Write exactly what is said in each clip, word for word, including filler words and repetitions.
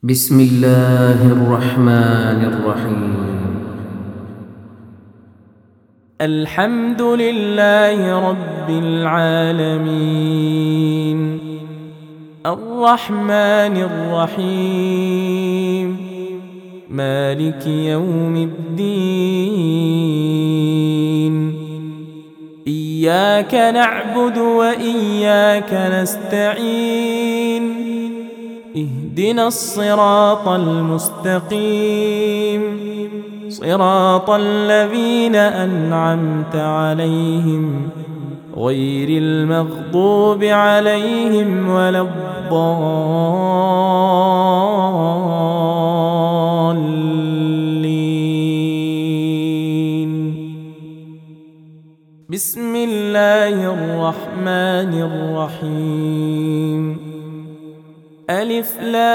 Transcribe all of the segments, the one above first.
بسم الله الرحمن الرحيم. الحمد لله رب العالمين، الرحمن الرحيم، مالك يوم الدين. إياك نعبد وإياك نستعين، اهدنا الصراط المستقيم، صراط الذين أنعمت عليهم غير المغضوب عليهم ولا الضالين. بسم الله الرحمن الرحيم. ألف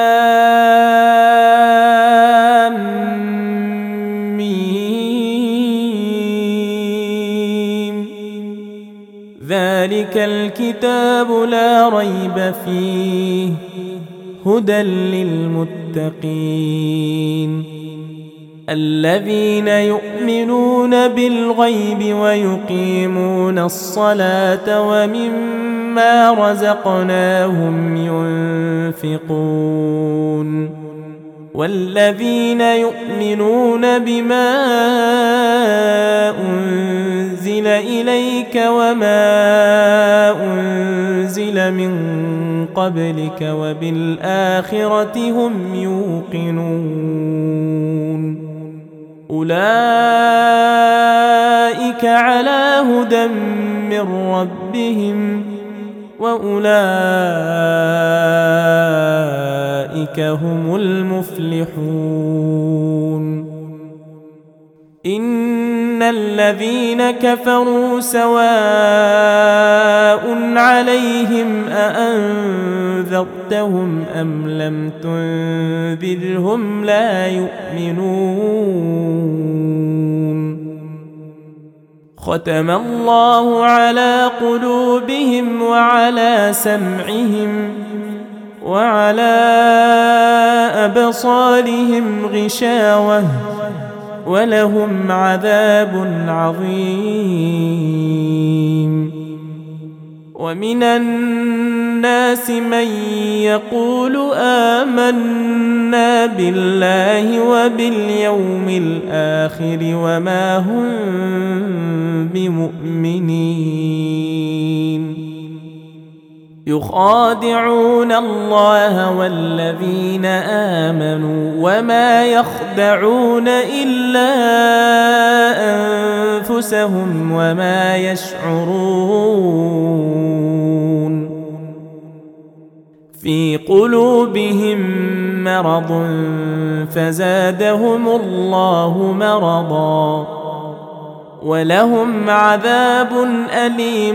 لام ميم، ذلك الكتاب لا ريب فيه هدى للمتقين الذين يؤمنون بالغيب ويقيمون الصلاة ومما رزقناهم ينفقون والذين يؤمنون بما أنزل إليك وما أنزل من قبلك وبالآخرة هم يوقنون أولئك على هدى من ربهم وأولئك هم المفلحون. إن الذين كفروا سواء عليهم أأنذرتهم أم لم تنذرهم لا يؤمنون. ختم الله على قلوبهم وعلى سمعهم وعلى أبصارهم غشاوة ولهم عذاب عظيم. ومن الناس من يقول آمنا بالله وباليوم الآخر وما هم بمؤمنين. يخادعون الله والذين آمنوا وما يخدعون إلا أنفسهم وما يشعرون. في قلوبهم مرض فزادهم الله مرضا ولهم عذاب أليم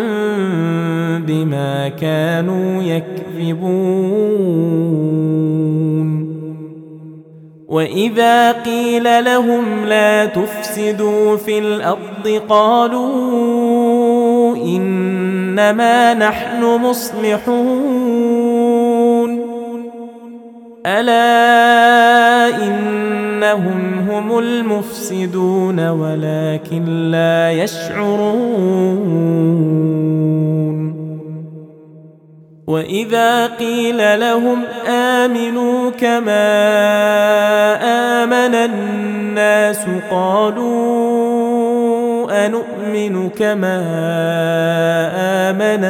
بما كانوا يكذبون. وإذا قيل لهم لا تفسدوا في الأرض قالوا إنما نحن مصلحون ألا إنهم هم المفسدون ولكن لا يشعرون. وإذا قيل لهم آمنوا كما آمن الناس قالوا أنؤمن كما آمن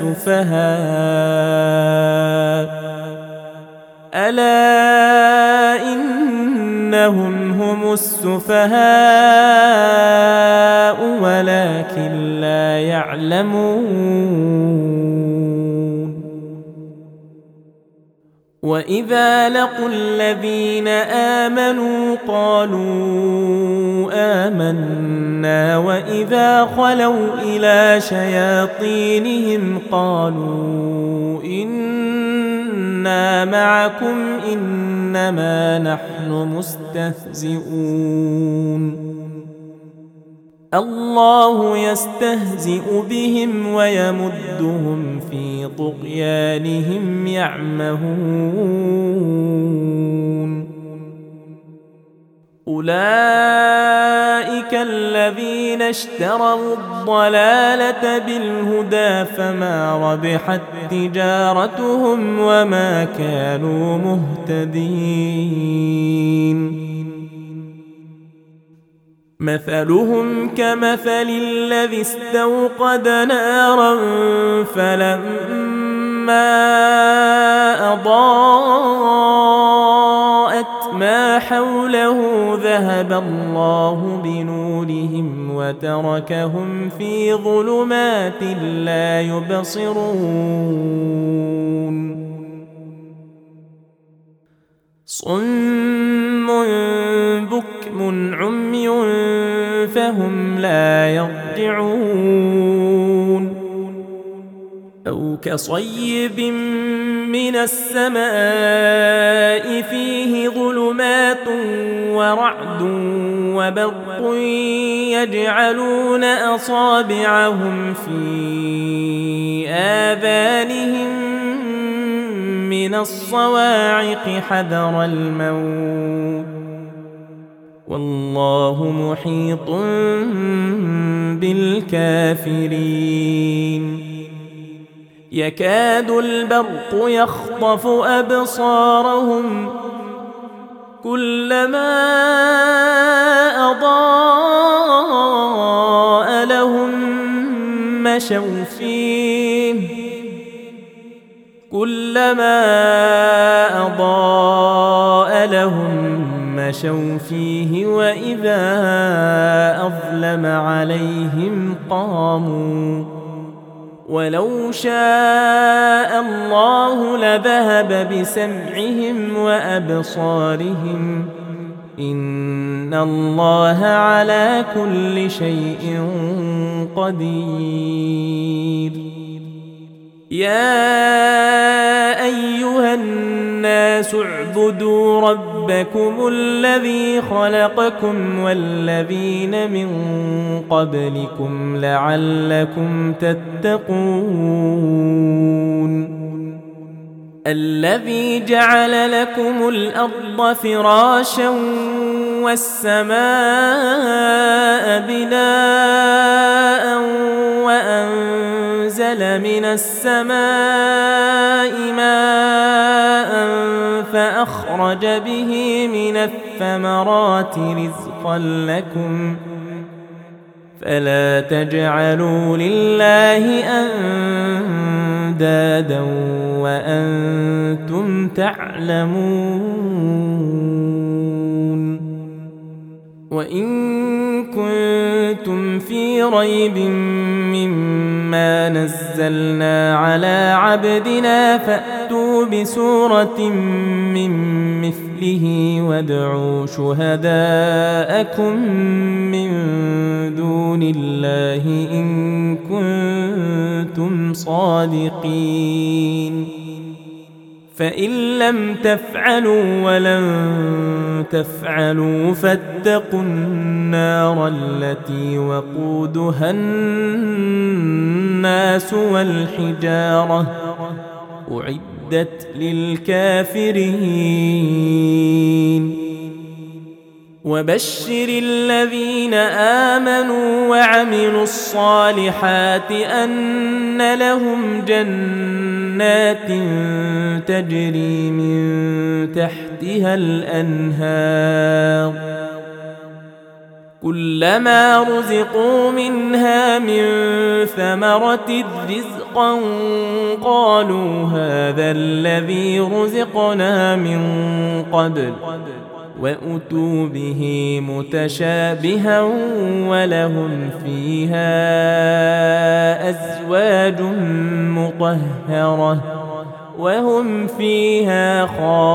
السفهاء ألا إنهم هم السفهاء ولكن لا يعلمون. وإذا لقوا الذين آمنوا قالوا آمنا وإذا خلوا إلى شياطينهم قالوا إنا معكم إنما نحن مستهزئون. الله يستهزئ بهم ويمدهم في طغيانهم يعمهون أولئك الذين اشتروا الضلالة بالهدى فما ربحت تجارتهم وما كانوا مهتدين. مثلهم كمثل الذي استوقد نارا فلما أضاءت ما حوله ذهب الله بنورهم وتركهم في ظلمات لا يبصرون. صم بكم عمي فهم لا يرجعون. أو كصيب من السماء فيه ظلمات ورعد وبرق يجعلون أصابعهم في آذانهم من الصواعق حذر الموت والله محيط بالكافرين. يكاد البرق يخطف أبصارهم كلما أضاء لهم مشوا فيه كلما أضاء لهم مشوا فيه وإذا أظلم عليهم قاموا ولو شاء الله لذهب بسمعهم وأبصارهم إن الله على كل شيء قدير. يا أيها الناس اعبدوا ربكم الذي خلقكم والذين من قبلكم لعلكم تتقون. الذي جعل لكم الأرض فراشا والسماء بناء وأنزل من السماء ماء فأخرج به من الثمرات رزقا لكم فلا تجعلوا لله أندادا وأنتم تعلمون. وإن كنتم في ريب مما نزلنا على عبدنا فأتوا بسورة من مثله وادعوا شهداءكم من دون الله إن كنتم صادقين. فإن لم تفعلوا ولن تفعلوا فاتقوا النار التي وقودها الناس والحجارة أعدت للكافرين. وبشر الذين آمنوا وعملوا الصالحات أن لهم جنات تجري من تحتها الأنهار كلما رزقوا منها من ثمرة رزقا قالوا هذا الذي رزقنا من قبل وأتوا به متشابها ولهم فيها أزواج مطهرة وهم فيها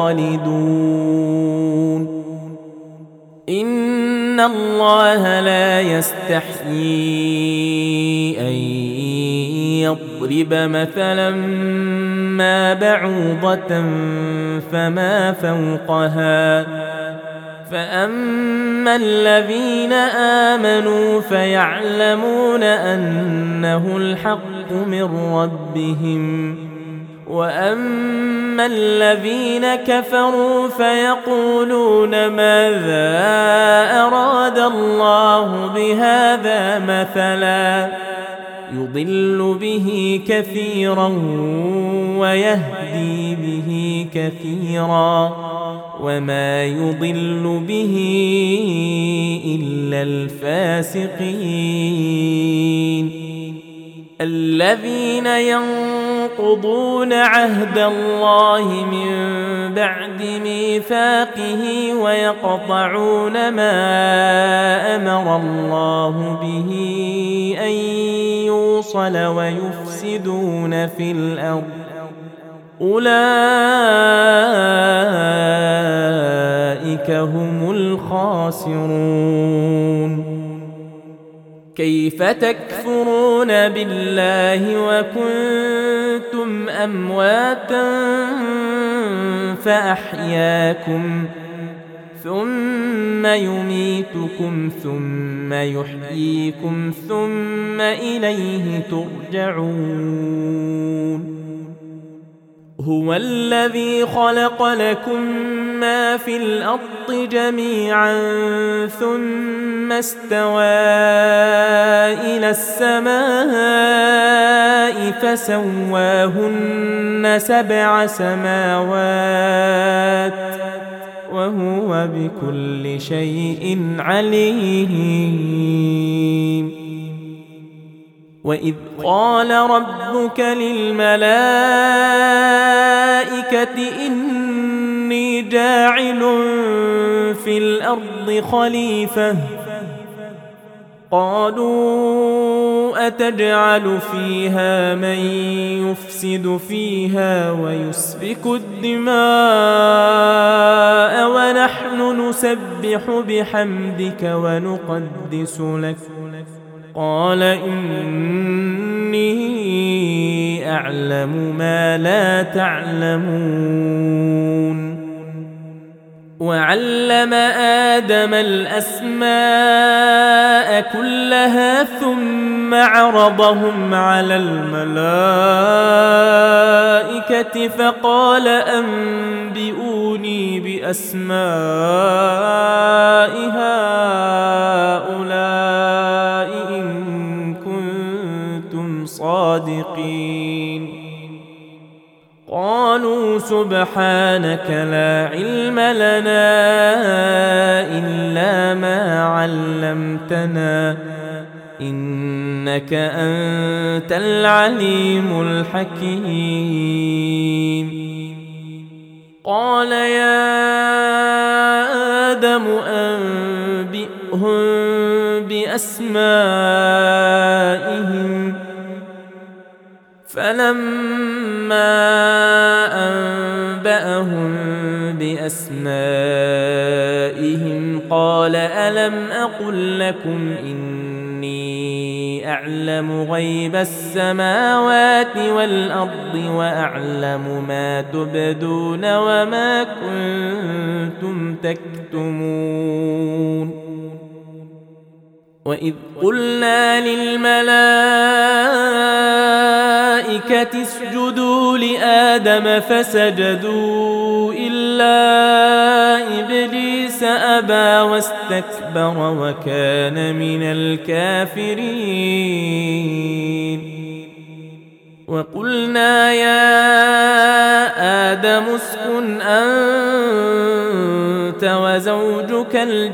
خالدون. إن الله لا يستحيي أن يضرب مثلا ما بعوضة فما فوقها فأما الذين آمنوا فيعلمون أنه الحق من ربهم وأما الذين كفروا فيقولون ماذا أراد الله بهذا مثلا يضل به كثيرا ويهدي به كثيرا وما يضل به إلا الفاسقين الذين ينقضون عهد الله من بعد ميثاقه ويقطعون ما أمر الله به أن يوصل ويفسدون في الأرض أولئك هم الخاسرون كيف تكفرون بالله وكنتم أمواتا فأحياكم ثم يميتكم ثم يحييكم ثم إليه ترجعون هو الذي خلق لكم ما في الأرض جميعا ثم استوى إلى السماء فسواهن سبع سماوات وهو بكل شيء عليم وإذ قال ربك للملائكة إني جاعل في الأرض خليفة قالوا أتجعل فيها من يفسد فيها ويسفك الدماء ونحن نسبح بحمدك ونقدس لك قال إني أعلم ما لا تعلمون وعلم آدم الأسماء كلها ثم عرضهم على الملائكة فقال أنبئوني بأسماء هؤلاء إن كنتم صادقين قالوا سبحانك لا علم لنا إلا ما علمتنا إنك أنت العليم الحكيم قال يا آدم أنبئهم بأسمائهم فلما أنبأهم بأسمائهم قال ألم أقل لكم إني أعلم غيب السماوات والأرض وأعلم ما تبدون وما كنتم تكتمون وإذ قلنا للملائكة اسجدوا لآدم فسجدوا إلا إبليس أبى واستكبر وكان من الكافرين وقلنا يا آدم اسكن أنت وزوجك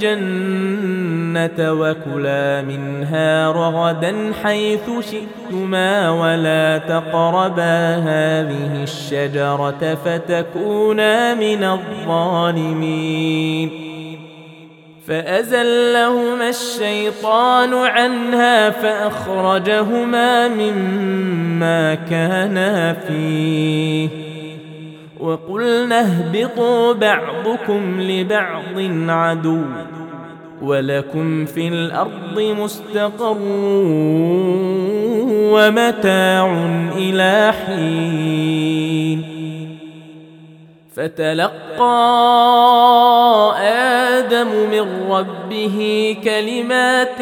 الجنة وكلا منها رغدا حيث شئتما ولا تقربا هذه الشجرة فتكونا من الظالمين فأزلهما الشيطان عنها فأخرجهما مما كانا فيه وقلنا اهبطوا بعضكم لبعض عدو ولكم في الأرض مستقر ومتاع إلى حين فتلقى آدم من ربه كلمات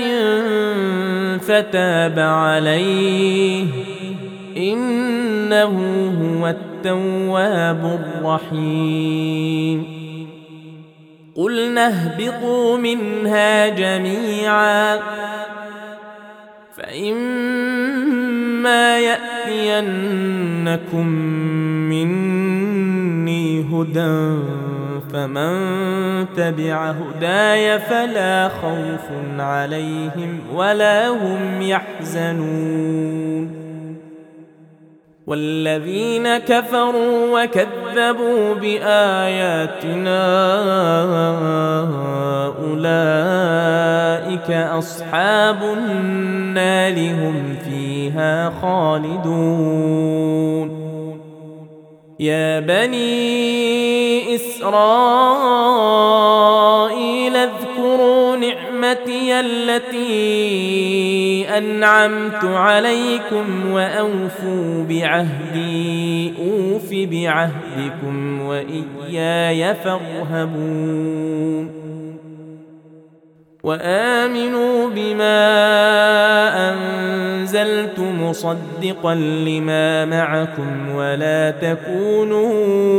فتاب عليه إنه هو التواب التواب الرحيم قلنا اهبطوا منها جميعا فإما يأتينكم مني هدى فمن تبع هداي فلا خوف عليهم ولا هم يحزنون والذين كفروا وكذبوا بآياتنا أولئك أصحاب النار هم فيها خالدون يا بني إسرائيل اذكروا نعمتي التي أنعمت عليكم وأوفوا بعهدي أوف بعهدكم وإياي فارهبون وآمنوا بما أنزلت مصدقا لما معكم ولا تكونوا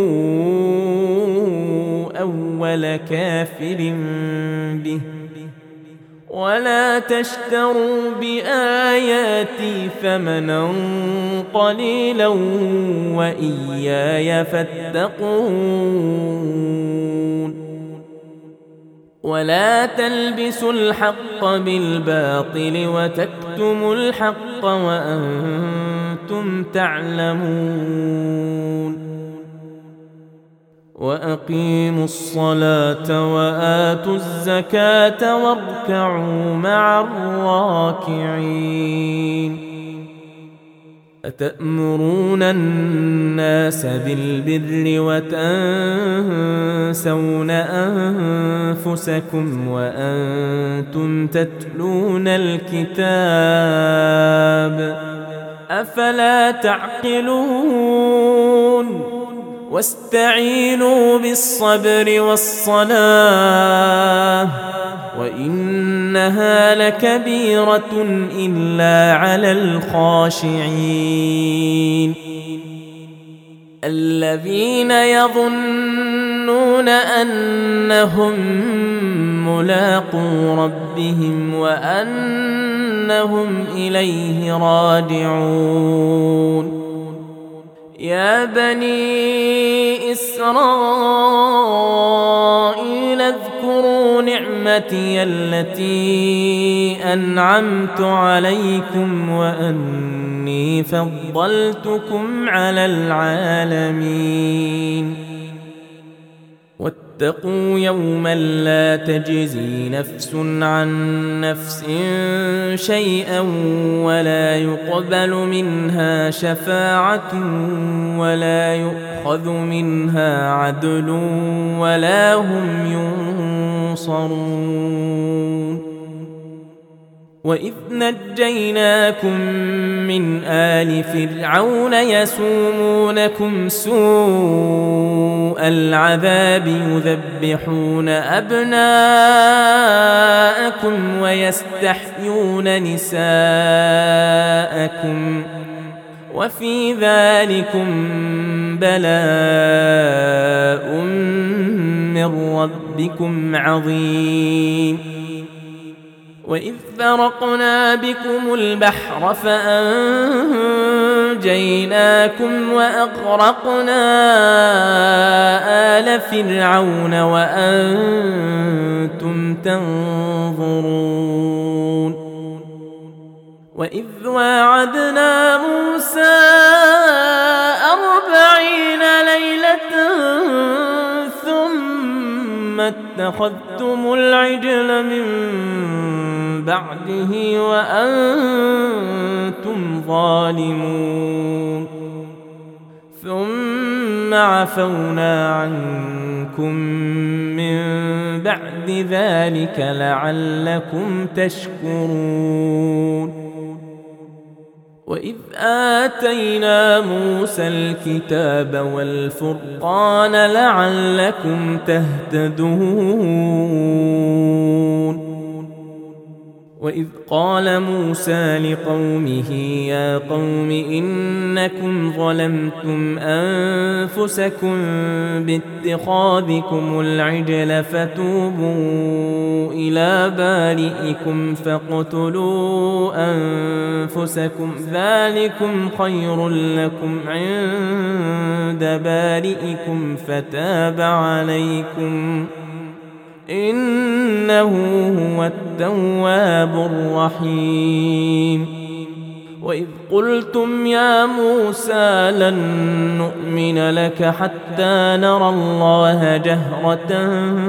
أول كافر به ولا تشتروا بآياتي ثمنا قليلا وإياي فاتقون ولا تلبسوا الحق بالباطل وتكتموا الحق وأنتم تعلمون وأقيموا الصلاة وآتوا الزكاة واركعوا مع الراكعين أتأمرون الناس بالبر وتنسون أنفسكم وأنتم تتلون الكتاب أفلا تعقلون واستعينوا بالصبر والصلاة وإنها لكبيرة إلا على الخاشعين الذين يظنون أنهم ملاقو ربهم وأنهم إليه راجعون يا بني إسرائيل اذكروا نعمتي التي أنعمت عليكم وأني فضلتكم على العالمين واتقوا يوما لا تجزي نفس عن نفس شيئا ولا يقبل منها شفاعة ولا يؤخذ منها عدل ولا هم ينصرون وإذ نجيناكم من آل فرعون يسومونكم سوء العذاب يذبحون أبناءكم ويستحيون نساءكم وفي ذلكم بلاء من ربكم عظيم وإذ فرقنا بكم البحر فأنجيناكم وأغرقنا آل فرعون وأنتم تنظرون وإذ واعدنا موسى أربعين ليلة ثم اتخذتم العجل من بعده وأنتم ظالمون ثم عفونا عنكم من بعد ذلك لعلكم تشكرون وإذ آتينا موسى الكتاب والفرقان لعلكم تهتدون وإذ قال موسى لقومه يا قوم إنكم ظلمتم أنفسكم باتخاذكم العجل فتوبوا إلى بارئكم فاقتلوا أنفسكم ذلكم خير لكم عند بارئكم فتاب عليكم إنه هو التواب الرحيم وإذ قلتم يا موسى لن نؤمن لك حتى نرى الله جهرة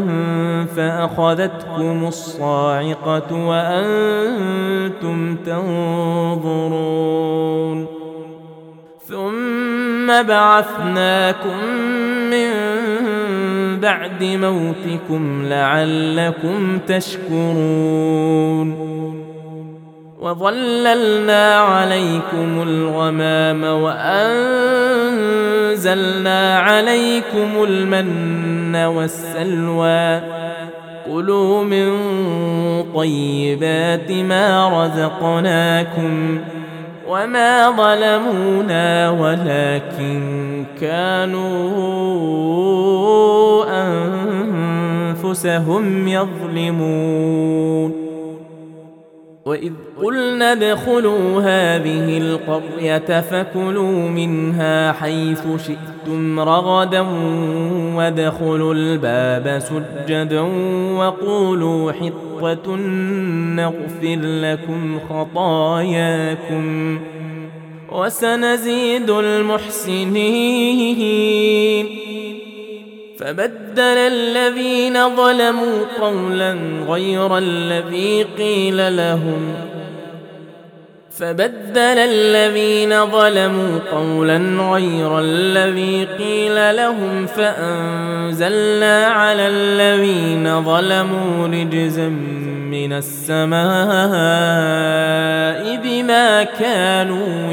فأخذتكم الصاعقة وأنتم تنظرون ثم بعثناكم من بعد موتكم لعلكم تشكرون وظللنا عليكم الغمام وأنزلنا عليكم المن والسلوى كلوا من طيبات ما رزقناكم وما ظلمونا ولكن كانوا أنفسهم يظلمون وإذ قلنا ادخلوا هذه القرية فكلوا منها حيث شئتم رغدا وادخلوا الباب سجدا وقولوا حطة نغفر لكم خطاياكم وسنزيد المحسنين فبدل الذين ظلموا قولا غير الذي قيل لهم فبدل الذين ظلموا قولا غير الذي قيل لهم فأنزلنا على الذين ظلموا رجزا من السماء بما كانوا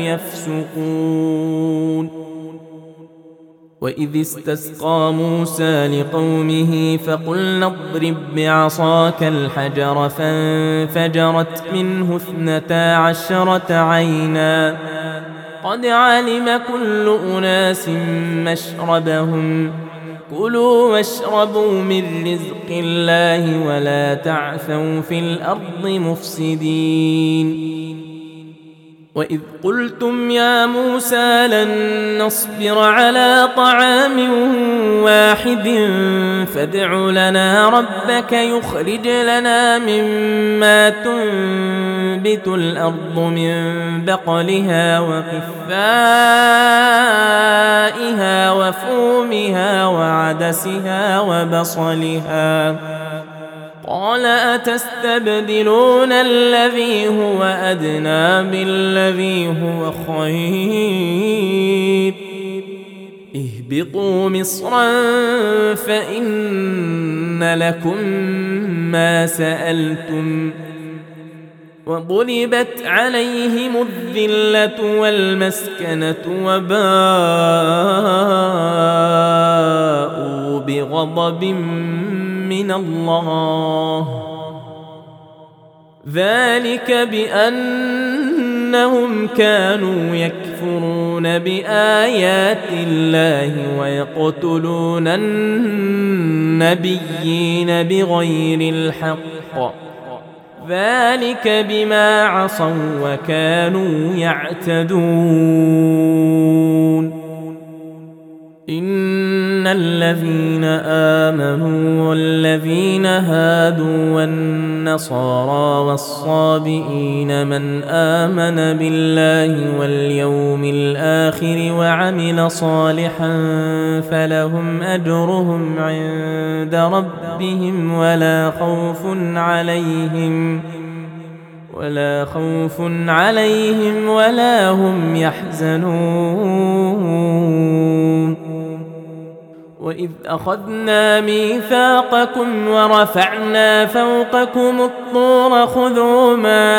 يفسقون وإذ استسقى موسى لقومه فقلنا اضرب بعصاك الحجر فانفجرت منه اثنتا عشرة عينا قد علم كل أناس مشربهم كلوا واشربوا من رزق الله ولا تعثوا في الأرض مفسدين وإذ قلتم يا موسى لن نصبر على طعام واحد فادع لنا ربك يخرج لنا مما تنبت الأرض من بقلها وقثائها وفومها وعدسها وبصلها قال أتستبدلون الذي هو أدنى بالذي هو خير اهبطوا مصرا فإن لكم ما سألتم وضربت عليهم الذلة والمسكنة وباءوا بغضب من الله ذلك بأنهم كانوا يكفرون بآيات الله ويقتلون النبيين بغير الحق ذلك بما عصوا وكانوا يعتدون إن الذين آمنوا والذين هادوا والنصارى والصابئين من آمن بالله واليوم الآخر وعمل صالحا فلهم أجرهم عند ربهم ولا خوف عليهم ولا خوف عليهم ولا هم يحزنون وإذ أخذنا ميثاقكم ورفعنا فوقكم الطور خذوا ما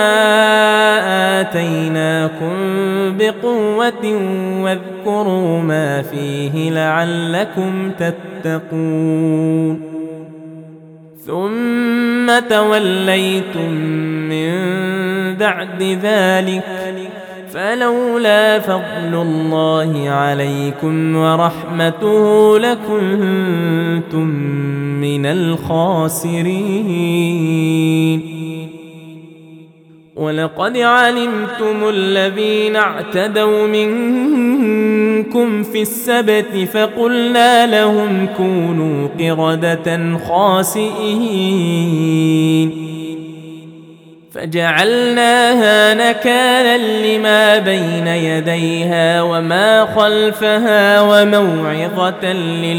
آتيناكم بقوة واذكروا ما فيه لعلكم تتقون ثم توليتم من بعد ذلك فلولا فضل الله عليكم ورحمته لكنتم من الخاسرين. ولقد علمتم الذين اعتدوا منكم في السبت فقلنا لهم كونوا قردة خاسئين فجعلناها نكالا لما بين يديها وما خلفها وموعظة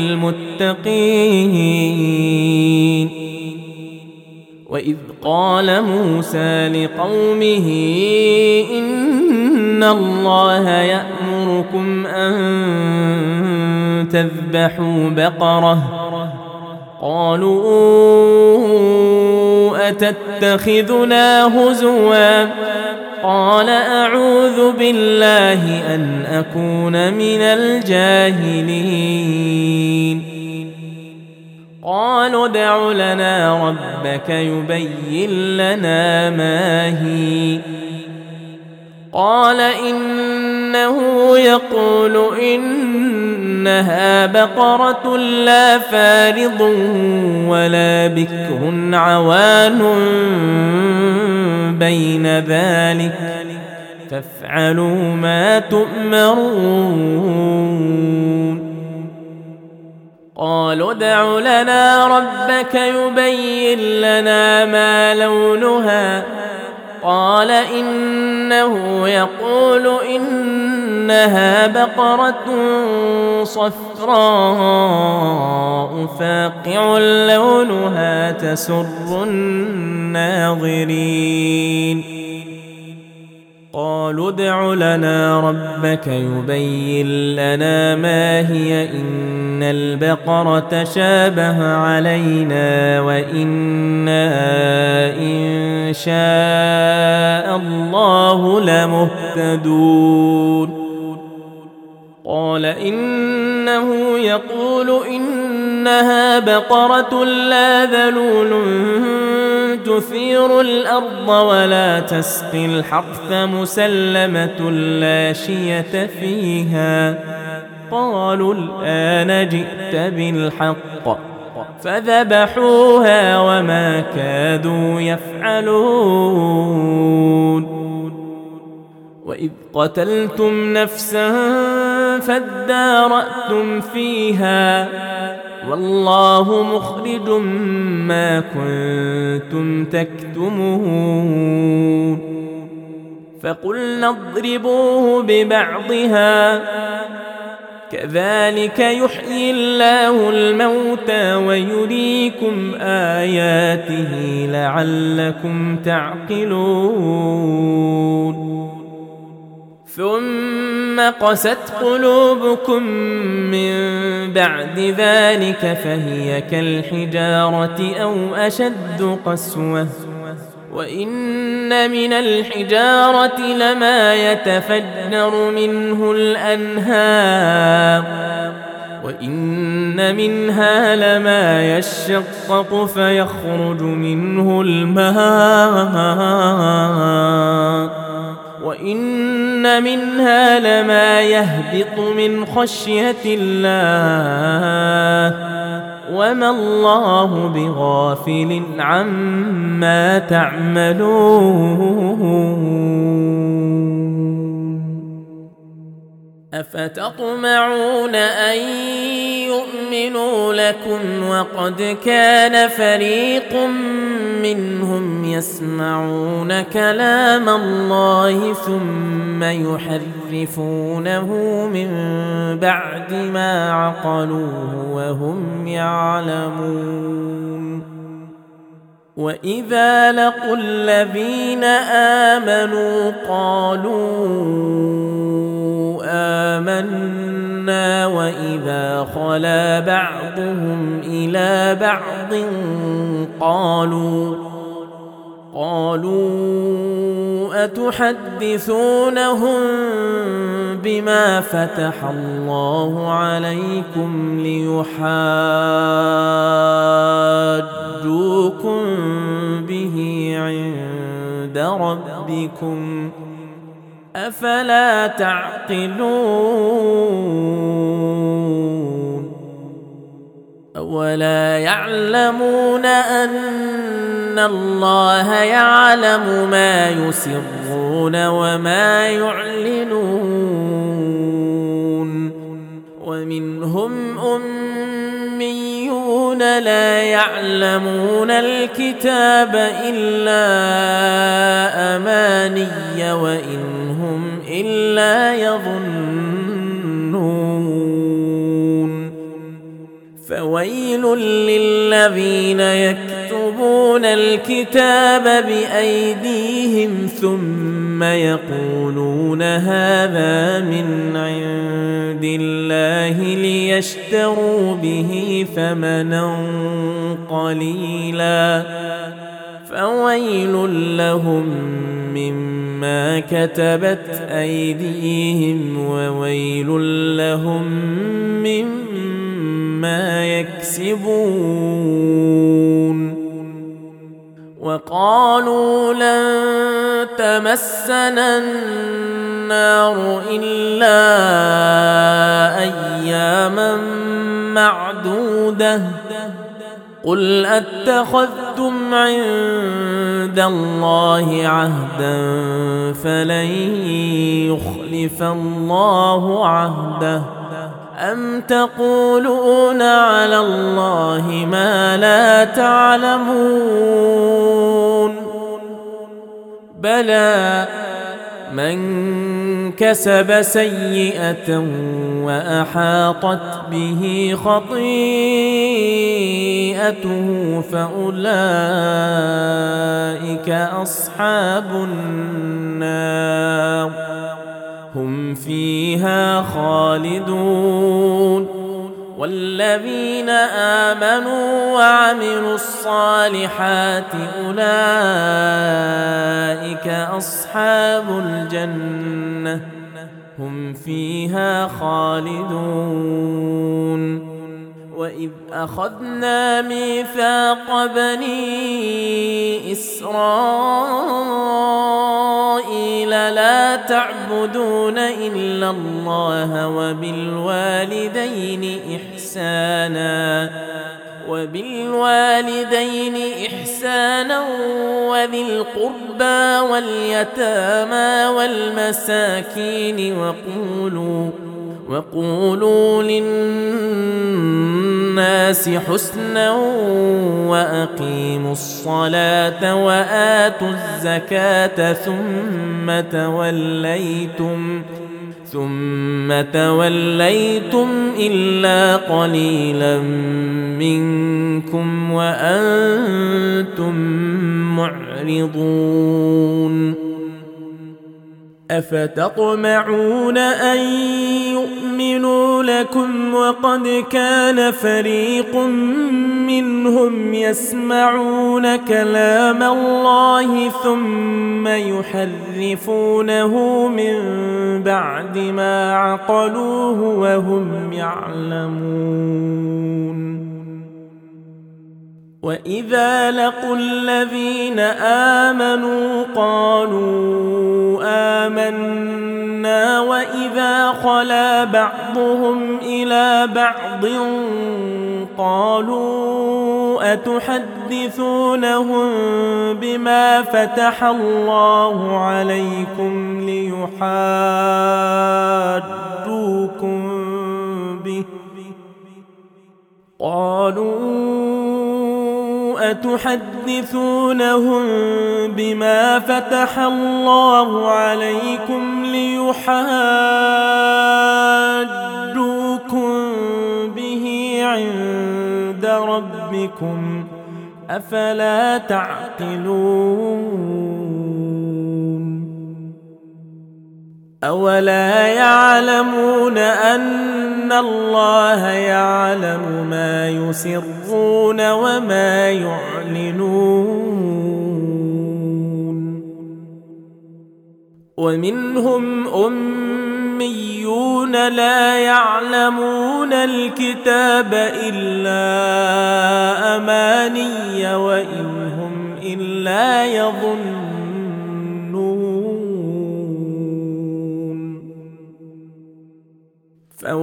للمتقين. وإذ قال موسى لقومه إن الله يأمركم أن تذبحوا بقرة قالوا أتتخذنا هزوا قال أعوذ بالله أن أكون من الجاهلين. قالوا ادع لنا ربك يبين لنا ما هي قال إنه يقول إنها بقرة لا فارض ولا بكر عوان بين ذلك فافعلوا ما تؤمرون. قالوا ادع لنا ربك يبين لنا ما لونها قال إنه يقول إنها بقرة صفراء فاقع لونها تسر الناظرين. قالوا ادع لنا ربك يبين لنا ما هي إن البقرة شابه علينا وإنا إن شاء الله لمهتدون. قال إنه يقول إنها بقرة لا ذلول تثير الأرض ولا تسقي الحرث مسلمة لا شية فيها. قالوا الآن جئت بالحق فذبحوها وما كادوا يفعلون. وإذ قتلتم نفسا فادارأتم فيها والله مخرج ما كنتم تكتمون. فقلنا اضربوه ببعضها كذلك يحيي الله الموتى ويريكم آياته لعلكم تعقلون. ثم قست قلوبكم من بعد ذلك فهي كالحجارة أو أشد قسوة وإن من الحجارة لما يتفجر منه الأنهار وإن منها لما يشقق فيخرج منه الماء وإن منها لما يهبط من خشية الله وما الله بغافل عما تعملون. أفتطمعون أن يؤمنوا لكم وقد كان فريق منهم يسمعون كلام الله ثم يحرفونه من بعد ما عقلوه وهم يعلمون. وإذا لقوا الذين آمنوا قالوا آمنا وإذا خلا بعضهم إلى بعض قالوا قالوا أتحدثونهم بما فتح الله عليكم ليحاجوكم ربكم أفلا تعقلون أولا يعلمون أن الله يعلم ما يسرون وما يعلنون ومنهم أميون لا يعلمون الكتاب إلا أماني وإن هم إلا يظنون فويل للذين يكتبون الكتاب بأيديهم ثم يقولون هذا من عند الله ليشتروا به ثمنا قليلا فويل لهم مما كتبت أيديهم وويل لهم مما يكسبون وقالوا لن تمسنا النار إلا أياما معدودة قل أتخذتم عند الله عهدا فلن يخلف الله عهده أم تقولون على الله ما لا تعلمون بلى من كسب سيئة وأحاطت به خطيئته فأولئك أصحاب النار هم فيها خالدون والذين آمنوا وعملوا الصالحات أولئك أصحاب الجنة هم فيها خالدون وإذ أخذنا ميثاق بني إسرائيل لا تعبدون إلا الله وبالوالدين إحسانا وبالوالدين إحسانا وذي القربى واليتامى والمساكين وقولوا وقولوا للناس حسنا وأقيموا الصلاة وآتوا الزكاة ثم توليتم ثم توليتم إلا قليلا منكم وأنتم معرضون أفتطمعون أن يؤمنوا لكم وقد كان فريق منهم يسمعون كلام الله ثم يحرفونه من بعد ما عقلوه وهم يعلمون وإذا لقوا الذين آمنوا قالوا آمنا وإذا خلا بعضهم إلى بعض قالوا أتحدثونهم بما فتح الله عليكم ليحاجوكم به قالوا أتحدثونهم بما فتح الله عليكم ليحاجوكم به عند ربكم أفلا تعقلون أولا يعلمون أن الله يعلم ما يسرون وما يعلنون ومنهم أميون لا يعلمون الكتاب إلا أماني وإن هم إلا يظنون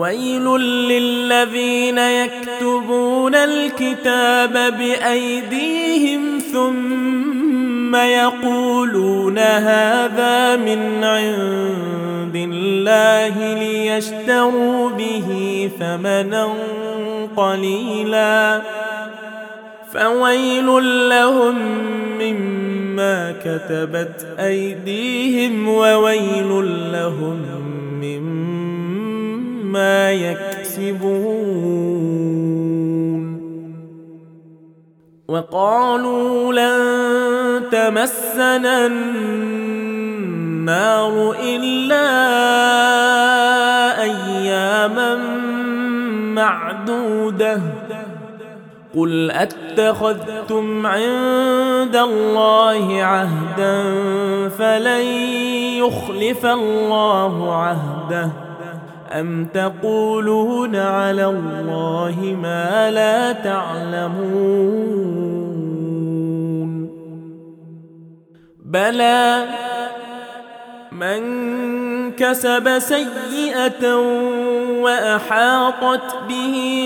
فويل للذين يكتبون الكتاب بأيديهم ثم يقولون هذا من عند الله ليشتروا به ثمنا قليلا فويل لهم مما كتبت أيديهم وويل لهم مما يكسبون. وقالوا لن تمسنا النار إلا أياما معدودة قل أتخذتم عند الله عهدا فلن يخلف الله عهده أم تقولون على الله ما لا تعلمون بلى من كسب سيئة وأحاطت به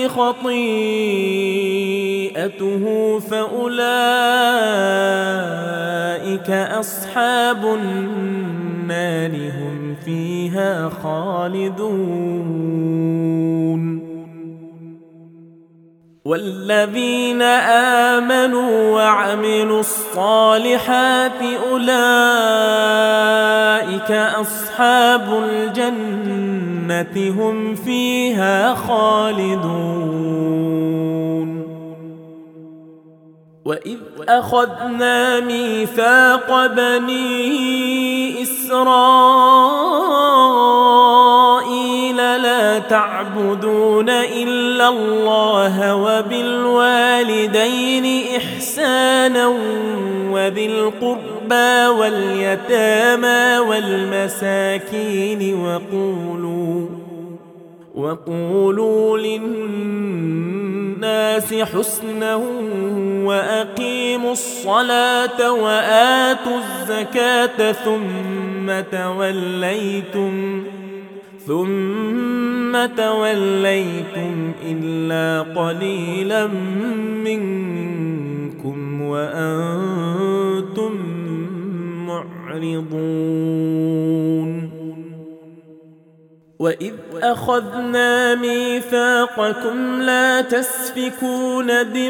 خطيئته فأولئك أصحاب النار هم فيها خالدون. والذين آمنوا وعملوا الصالحات أولئك أصحاب الجنة هم فيها خالدون. وإذ أخذنا ميثاق بني إسرائيل لا تعبدون إلا الله وبالوالدين إحسانا وذي القربى واليتامى والمساكين وقولوا وقولوا للناس حسنا وأقيموا الصلاة وآتوا الزكاة ثم توليتم ثم توليتم إلا قليلا منكم وأنتم معرضون. وإذ أخذنا ميثاقكم لا تسفكون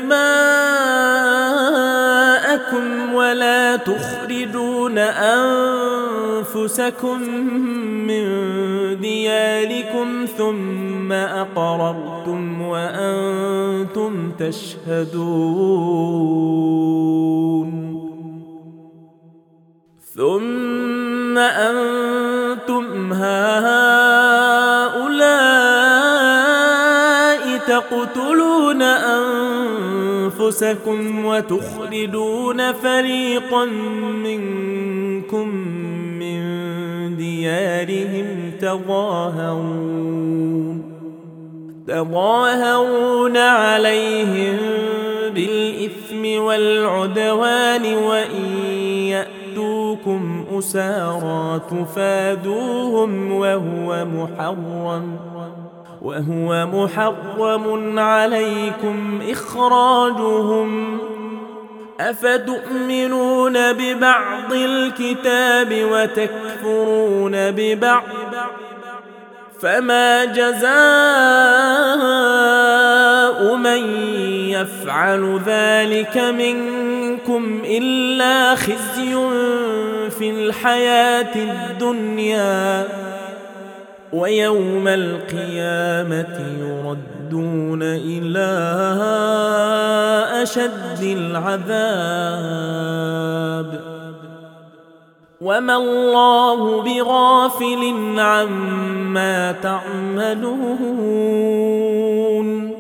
دماءكم ولا تخرجون أنفسكم من دياركم ثم أقررتم وأنتم تشهدون ثم أنتم هؤلاء تقتلون أنفسكم وتخرجون فريقا منكم من ديارهم تظاهرون تظاهرون عليهم بالإثم والعدوان وإن يأتوكم أسارى تفادوهم وهو محرم وهو محرم عليكم إخراجهم أفتؤمنون ببعض الكتاب وتكفرون ببعض فما جزاء من يفعل ذلك منكم إلا خزي في الحياة الدنيا ويوم القيامة يردون إلى أشد العذاب وما الله بغافل عما تعملون.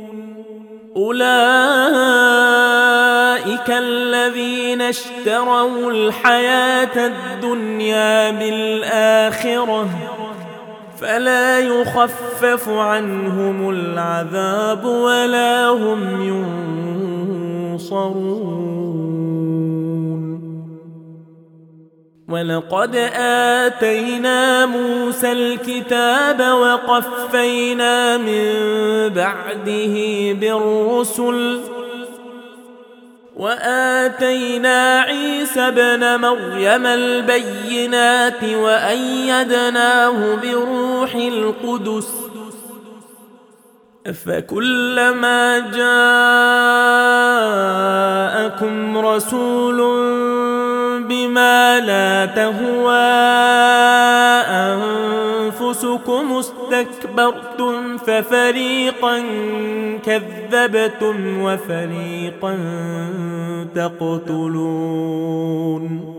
أولئك الذين اشتروا الحياة الدنيا بالآخرة فلا يخفف عنهم العذاب ولا هم ينصرون. ولقد آتينا موسى الكتاب وقفينا من بعده بالرسل وآتينا عيسى ابن مريم البينات وأيدناه بروح القدس فكلما جاءكم رسول بما لا تهوى أنفسكم استكبرتم ففريقا كذبتم وفريقا تقتلون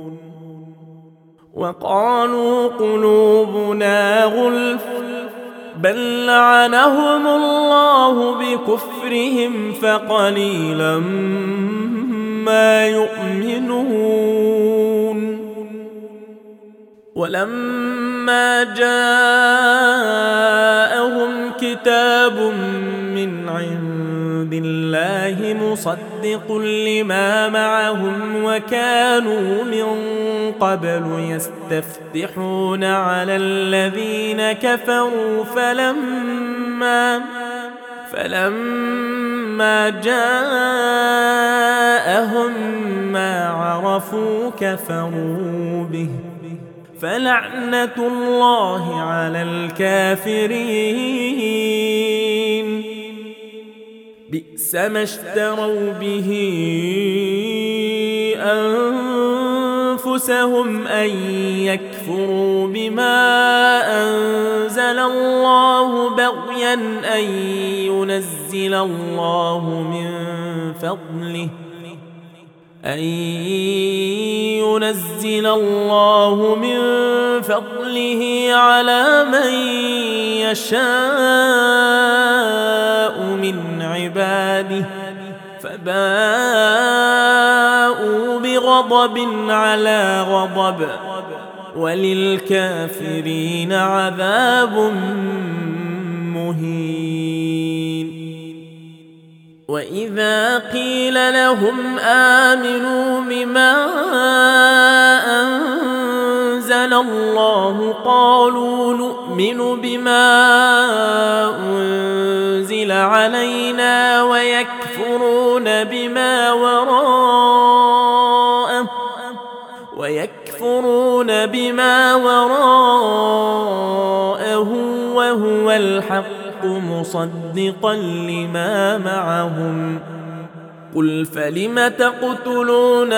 وقالوا قلوبنا غلف بل لعنهم الله بكفرهم فقليلا ما يؤمنون ولما جاءهم كتاب من عند الله مصدق لما معهم وكانوا من قبل يستفتحون على الذين كفروا فلما فلما جاءهم ما عرفوا كفروا به فلعنة الله على الكافرين بئس ما اشتروا به أنفسهم أن يكفروا بما أنزل الله بغيا أن ينزل الله من فضله أن ينزل الله من فضله على من يشاء من عباده فباءوا بغضب على غضب وللكافرين عذاب مهين وإذا قيل لهم آمنوا بما أنزل الله قالوا نؤمن بما أنزل علينا ويكفرون بما وراءه ويكفرون بما وراءه وهو الحق مصدقا لما معهم قل فلم تقتلون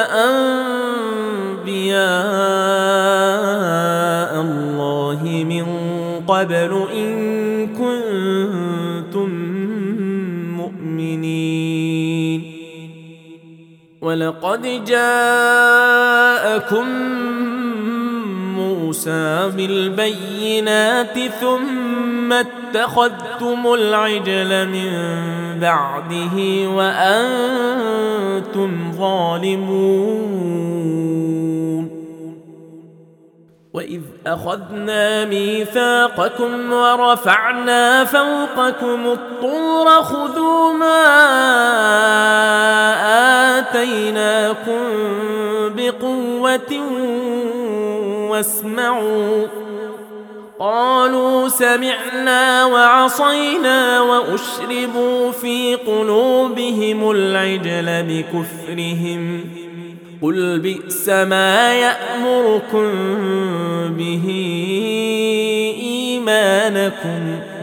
أنبياء الله من قبل إن كنتم مؤمنين ولقد جاءكم موسى بالبينات ثم اتخذتم العجل من بعده وأنتم ظالمون وإذ أخذنا ميثاقكم ورفعنا فوقكم الطور خذوا ما آتيناكم بقوة واسمعوا قالوا سمعنا وعصينا وأشربوا في قلوبهم العجل بكفرهم قل بئس ما يأمركم به إيمانكم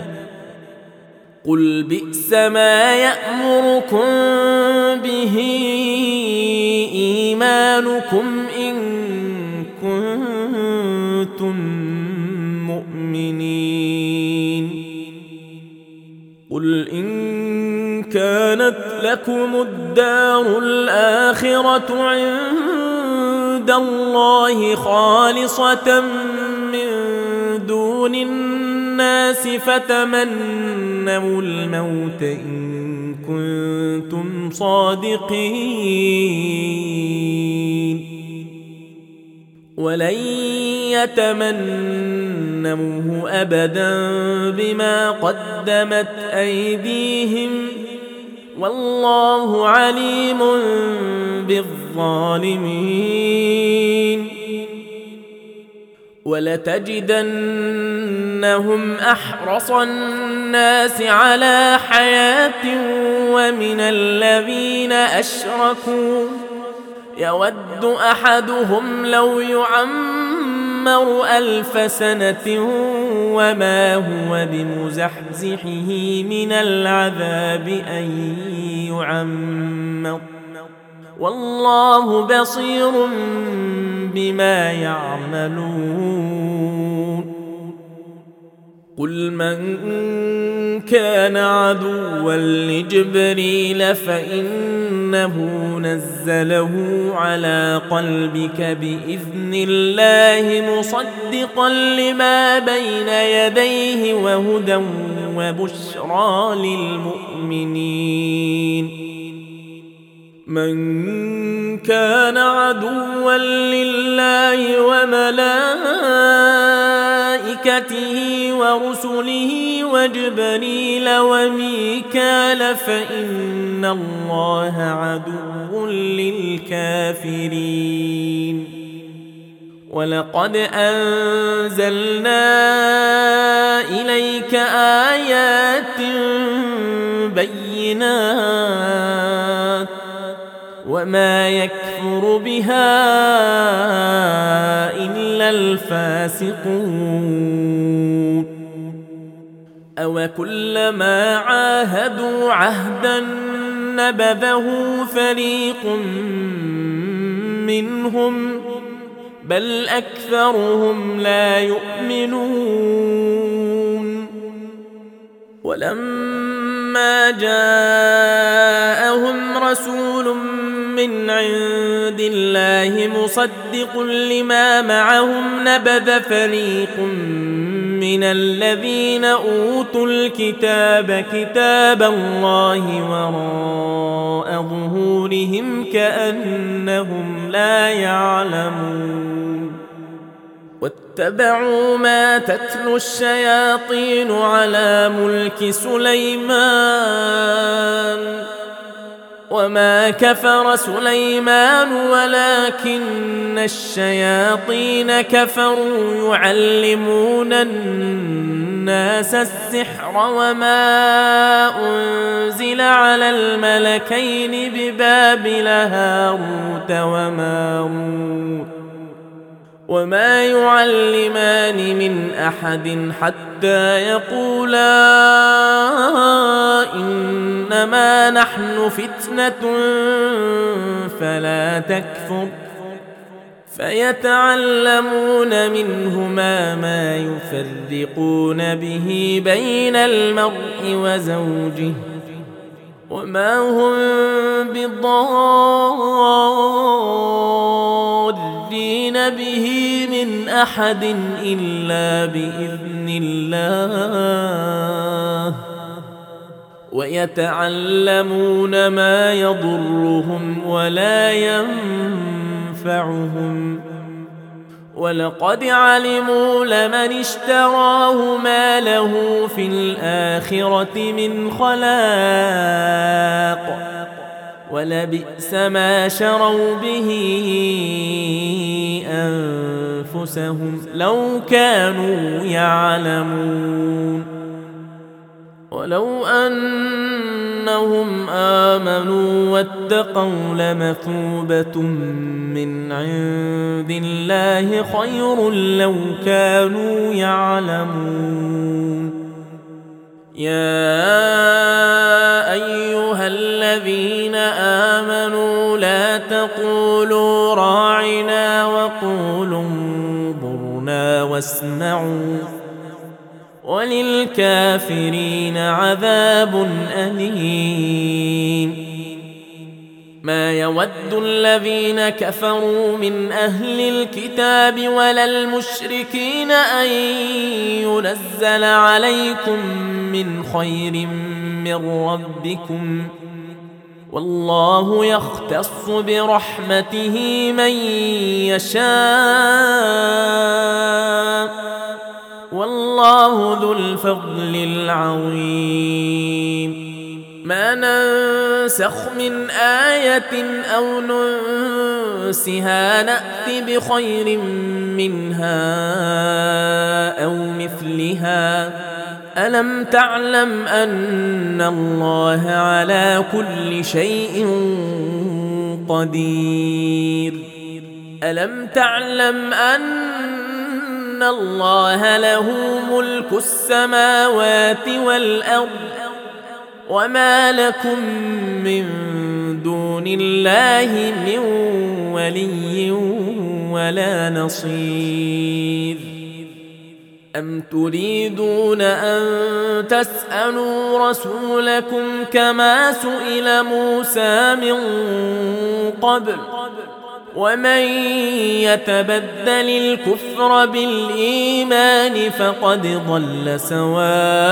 قل بئس ما يأمركم به إيمانكم إن كنتم مؤمنين قل إن كانت لكم الدار الآخرة عند الله خالصة من دون الناس فتمنوا الموت إن كنتم صادقين ولن يتمنوه أبدا بما قدمت أيديهم والله عليم بالظالمين ولتجدنهم أحرص الناس على حياة ومن الذين أشركوا يود أحدهم لو يعمر ألف سنة وما هو بمزحزحه من العذاب أن يعمر والله بصير بما يعملون قل من كان عدوا لجبريل فإنه نزله على قلبك بإذن الله مصدقا لما بين يديه وهدى وبشرى للمؤمنين من كان عدوا لله وملائكته ورسله وجبريل وميكال فإن الله عدو للكافرين ولقد أنزلنا إليك آيات بينات وما يكفر بها إلا الفاسقون أو كلما عاهدوا عهدا نبذه فريق منهم بل أكثرهم لا يؤمنون ولما جاءهم رسول من عند الله مصدق لما معهم نبذ فريق من الذين أوتوا الكتاب كتاب الله وراء ظهورهم كأنهم لا يعلمون واتبعوا ما تتلو الشياطين على ملك سليمان وما كفر سليمان ولكن الشياطين كفروا يعلمون الناس السحر وما أنزل على الملكين ببابل هاروت وماروت وما يعلمان من أحد حتى يقولا إنما نحن فتنة فلا تكفر فيتعلمون منهما ما يفرقون به بين المرء وزوجه وما هم بضارين به من أحد إلا بإذن الله ويتعلمون ما يضرهم ولا ينفعهم ولقد علموا لمن اشتراه ما له في الآخرة من خلاق ولبئس ما شروا به أنفسهم لو كانوا يعلمون ولو أنهم آمنوا واتقوا لمثوبة من عند الله خير لو كانوا يعلمون يا أيها الذين آمنوا لا تقولوا راعنا وقولوا انظرنا واسمعوا وللكافرين عذاب أليم ما يود الذين كفروا من أهل الكتاب ولا المشركين أن ينزل عليكم من خير من ربكم والله يختص برحمته من يشاء والله ذو الفضل العظيم ما ننسخ من آية أو ننسها نأت بخير منها أو مثلها ألم تعلم أن الله على كل شيء قدير ألم تعلم أن الله له ملك السماوات والأرض وما لكم من دون الله من ولي ولا نصير أم تريدون أن تسألوا رسولكم كما سئل موسى من قبل ومن يتبدل الكفر بالإيمان فقد ضل سواء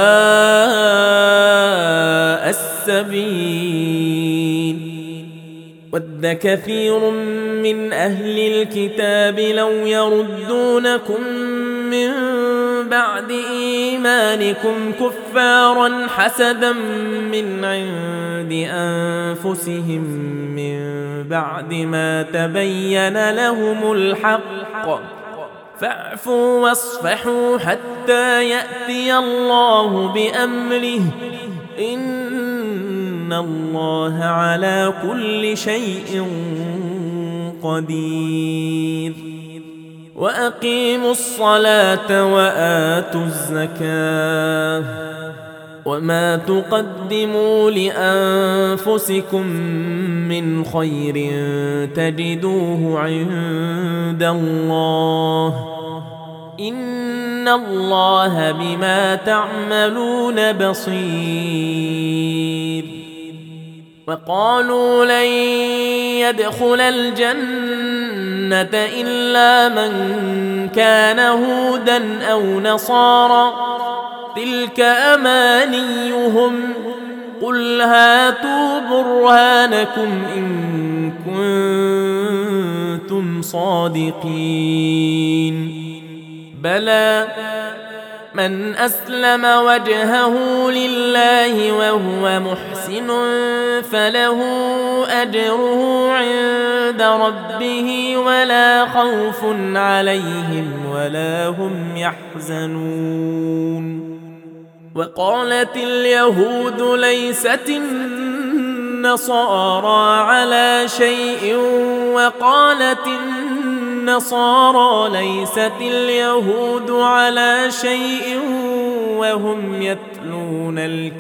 السبيل ود كثير من أهل الكتاب لو يردونكم من بعد إيمانكم كفارا حسدا من عند أنفسهم من بعد ما تبين لهم الحق فاعفوا واصفحوا حتى يأتي الله بأمره إن الله على كل شيء قدير وأقيموا الصلاة وآتوا الزكاة وما تقدموا لأنفسكم من خير تجدوه عند الله إن الله بما تعملون بصير وقالوا لن يدخل الجنة إلا من كان هودا أو نصارى تلك أمانيهم قل هاتوا برهانكم إن كنتم صادقين بلى من أسلم وجهه لله وهو محسن فله أجره عند ربه ولا خوف عليهم ولا هم يحزنون وقالت اليهود ليست النصارى على شيء وقالت النصارى ليست اليهود على شيء وهم يتلون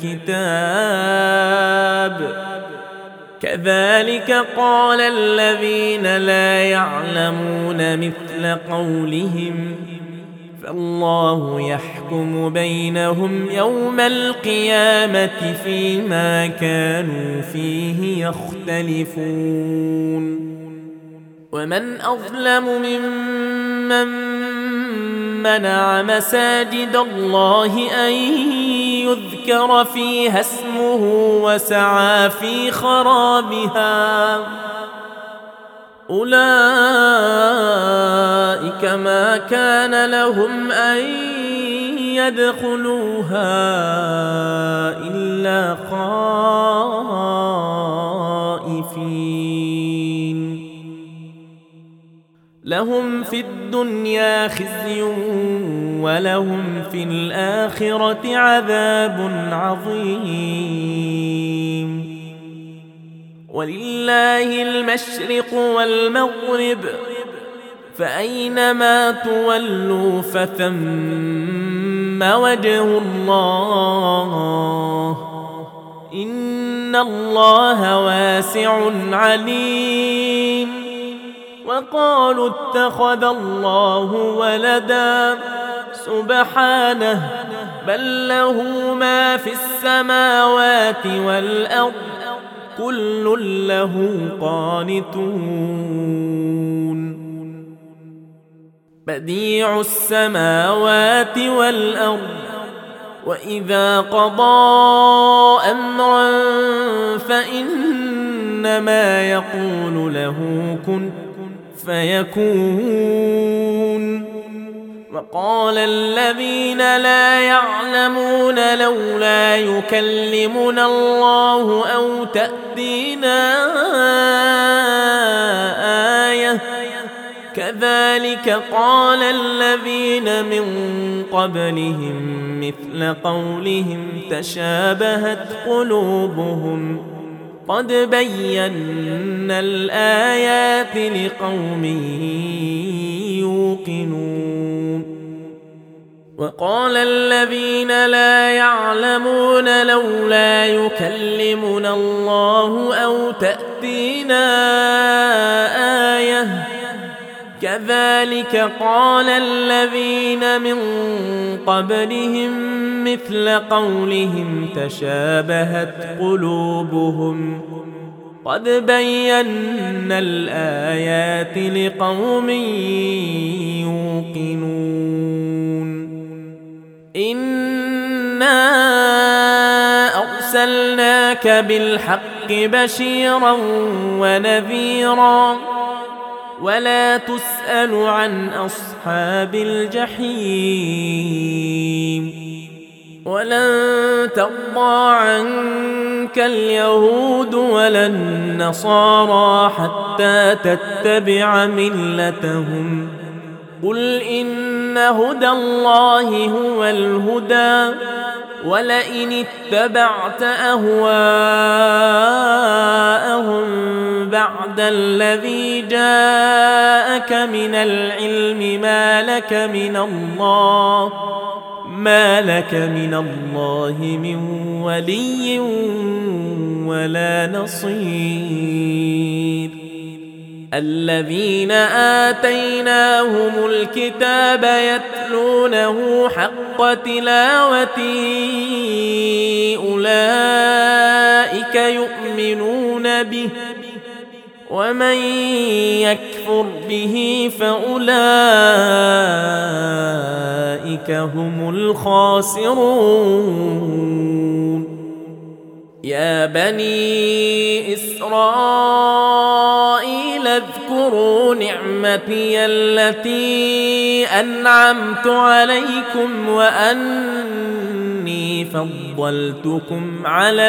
الكتاب كذلك قال الذين لا يعلمون مثل قولهم فالله يحكم بينهم يوم القيامة فيما كانوا فيه يختلفون ومن أظلم ممن منع مساجد الله أن يذكر فيها اسمه وسعى في خرابها أولئك ما كان لهم أن يدخلوها إلا خائفين لهم في الدنيا خزي ولهم في الآخرة عذاب عظيم ولله المشرق والمغرب فأينما تولوا فثم وجه الله إن الله واسع عليم وقالوا اتخذ الله ولدا سبحانه بل له ما في السماوات والأرض كل له قانتون بديع السماوات والأرض وإذا قضى أمرا فإنما يقول له كن فيكون وقال الذين لا يعلمون لولا يكلمنا الله أو تأتينا آية كذلك قال الذين من قبلهم مثل قولهم تشابهت قلوبهم قد بينا الآيات لقوم يوقنون وقال الذين لا يعلمون لولا يكلمنا الله أو تأتينا آية كذلك قال الذين من قبلهم مثل قولهم تشابهت قلوبهم قد بينا الآيات لقوم يوقنون إنا أرسلناك بالحق بشيرا ونذيرا ولا تسأل عن أصحاب الجحيم ولن ترضى عنك اليهود ولا النصارى حتى تتبع ملتهم قل إن هدى الله هو الهدى ولئن اتبعت أهواءهم بعد الذي جاءك من العلم ما لك من الله ما لك من الله من ولي ولا نصير الذين آتيناهم الكتاب يتلونه حق تلاوته أولئك يؤمنون به ومن يكفر به فأولئك هم الخاسرون يا بني إسرائيل اذكروا نعمتي التي أنعمت عليكم وأني فضلتكم على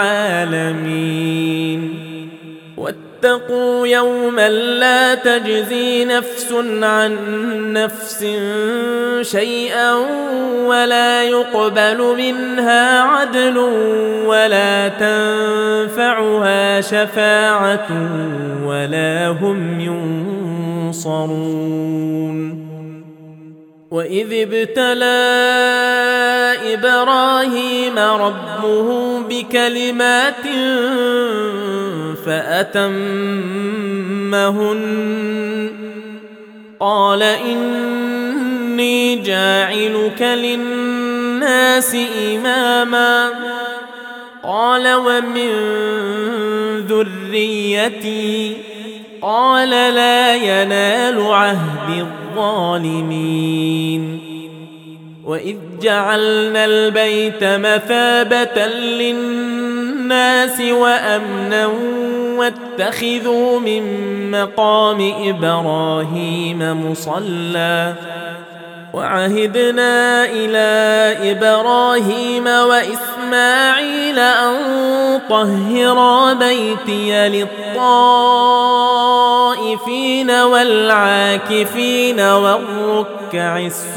العالمين واتقوا يوما لا تجزي نفس عن نفس شيئا ولا يقبل منها عدل ولا تنفعها شفاعة ولا هم ينصرون وإذ ابتلى إبراهيم ربه بكلمات فأتمهن قال إني جاعلك للناس إماما قال ومن ذريتي قال لا ينال عهد الظالمين وإذ جعلنا البيت مثابة للناس وأمنا واتخذوا من مقام إبراهيم مصلى وعهدنا إلى إبراهيم وإسماعيل أن طهرا بيتي للطائفين والعاكفين والركع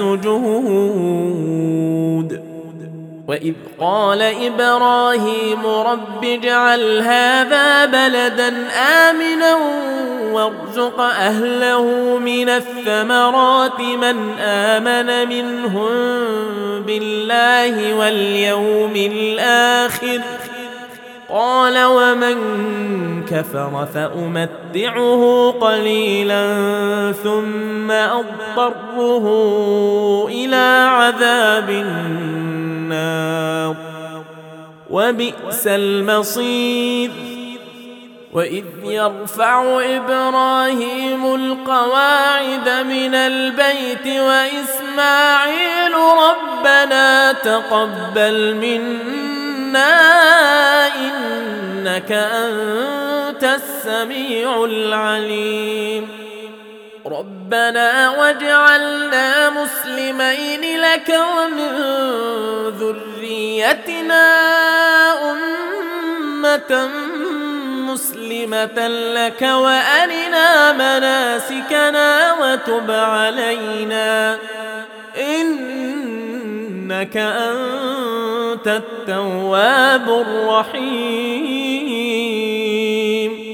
السجود وإذ قال إبراهيم رب اجعل هذا بلدا آمنا وارزق أهله من الثمرات من آمن منهم بالله واليوم الآخر قال ومن كفر فأمتعه قليلا ثم أضطره إلى عذاب النار وبئس المصير وإذ يرفع إبراهيم القواعد من البيت وإسماعيل ربنا تقبل منا إنك أنت السميع العليم ربنا واجعلنا مسلمين لك ومن ذريتنا أمة مسلمة لك وأرنا مناسكنا وتب علينا إنك أنت التواب الرحيم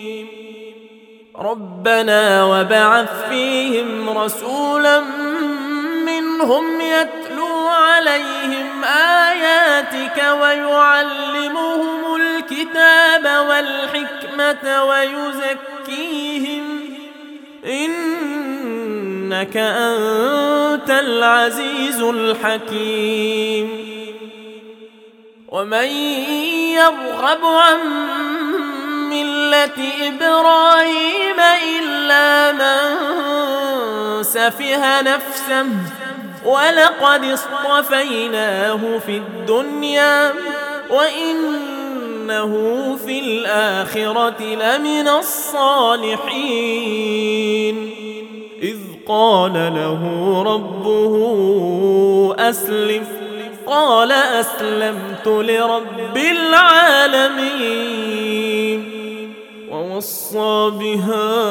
ربنا وابعث فيهم رسولا منهم يتلو عليهم آياتك ويعلمهم الكتاب والحكمة ويزكيهم إنك أنت العزيز الحكيم ومن يرغب عن ملة إبراهيم إلا من سفه نفسه ولقد اصطفيناه في الدنيا وإنه في الآخرة لمن الصالحين إذ قال له ربه أسلم قال أسلمت لرب العالمين ووصى بها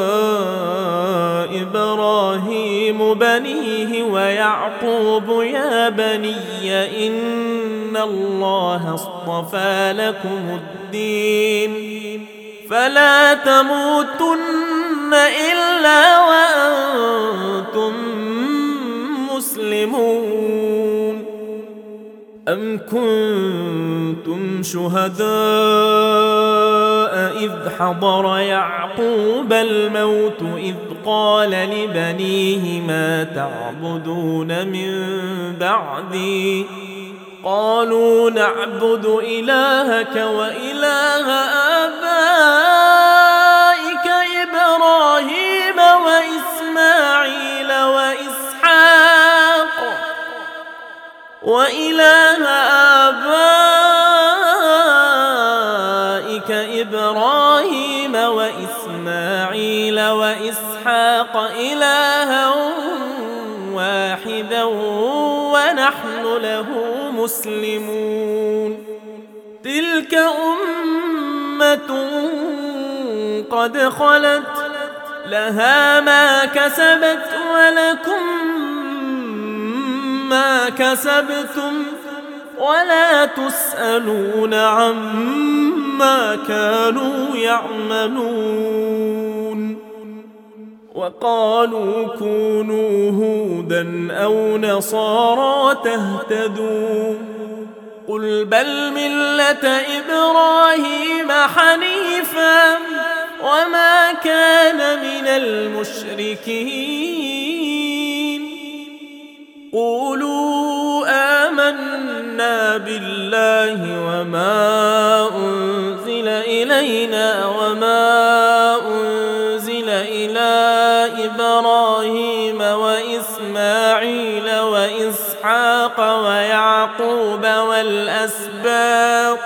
إبراهيم بنيه ويعقوب يا بني إن الله اصطفى لكم الدين فلا تموتن إلا وأنتم مسلمون أم كنتم شهداء إذ حضر يعقوب الموت إذ قال لبنيه ما تعبدون من بعدي قالوا نعبد إلهك وإله آبائك إبراهيم وإسماعيل وإسحاق وإله آبائك إبراهيم وإسماعيل وإسحاق إلها واحدا ونحن له مسلمون تلك أمة قد خلت لها ما كسبت ولكم ما كسبتم ولا تسألون عما كانوا يعملون وقالوا كونوا هودا أو نصارى تهتدوا قل بل ملة إبراهيم حنيفا وما كان من المشركين قولوا آمنا بالله وما أنزل إلينا وما أنزل إلى إبراهيم وإسماعيل وإسحاق ويعقوب والأسباط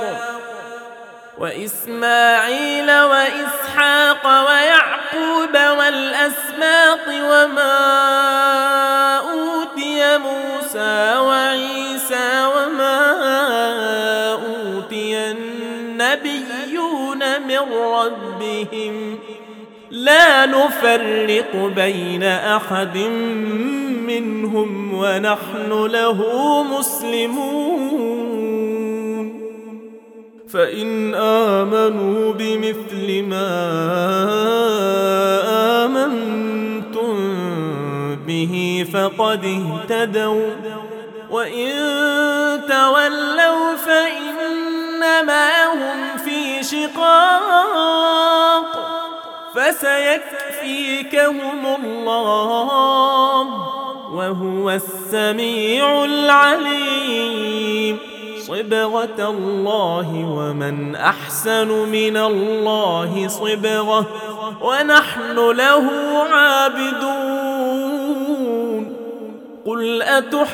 وإسماعيل وإسحاق ويعقوب والأسباط وما أوتي موسى وعيسى وما أوتي النبيون من ربهم لا نفرق بين أحد منهم ونحن له مسلمون فإن آمنوا بمثل ما آمنتم به فقد اهتدوا وإن تولوا فإنما هم في شقاق فسيكفيكهم الله وهو السميع العليم صبغة الله ومن أحسن من الله صبغة ونحن له عابدون قل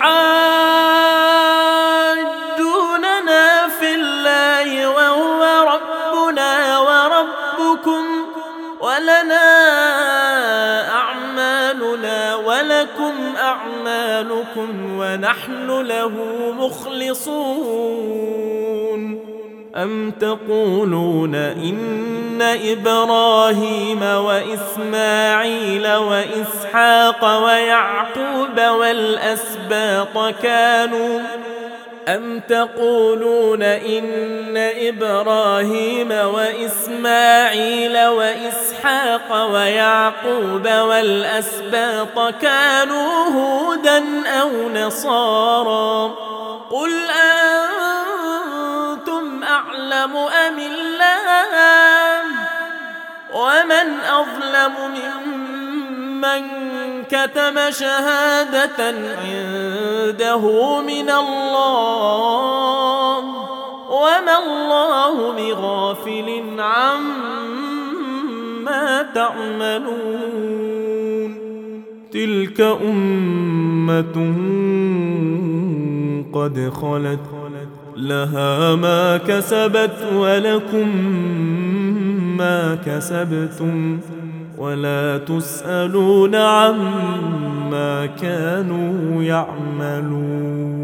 أتحاجوننا في الله وهو ربنا وربكم ولنا أعمالنا أعمالنا ولكم أعمالكم ونحن له مخلصون. أم تقولون إن إبراهيم وإسماعيل وإسحاق ويعقوب والأسباط كانوا أم تقولون إن إبراهيم وإسماعيل وإسحاق ويعقوب والأسباط كانوا هودا أو نصارى؟ قل أنتم أعلم أم الله؟ ومن أظلم ممن كتم شهادة عنده من الله وما الله بغافل عما تعملون. تلك أمة قد خلت لها ما كسبت ولكم ما كسبتم ولا تسألون عما كانوا يعملون.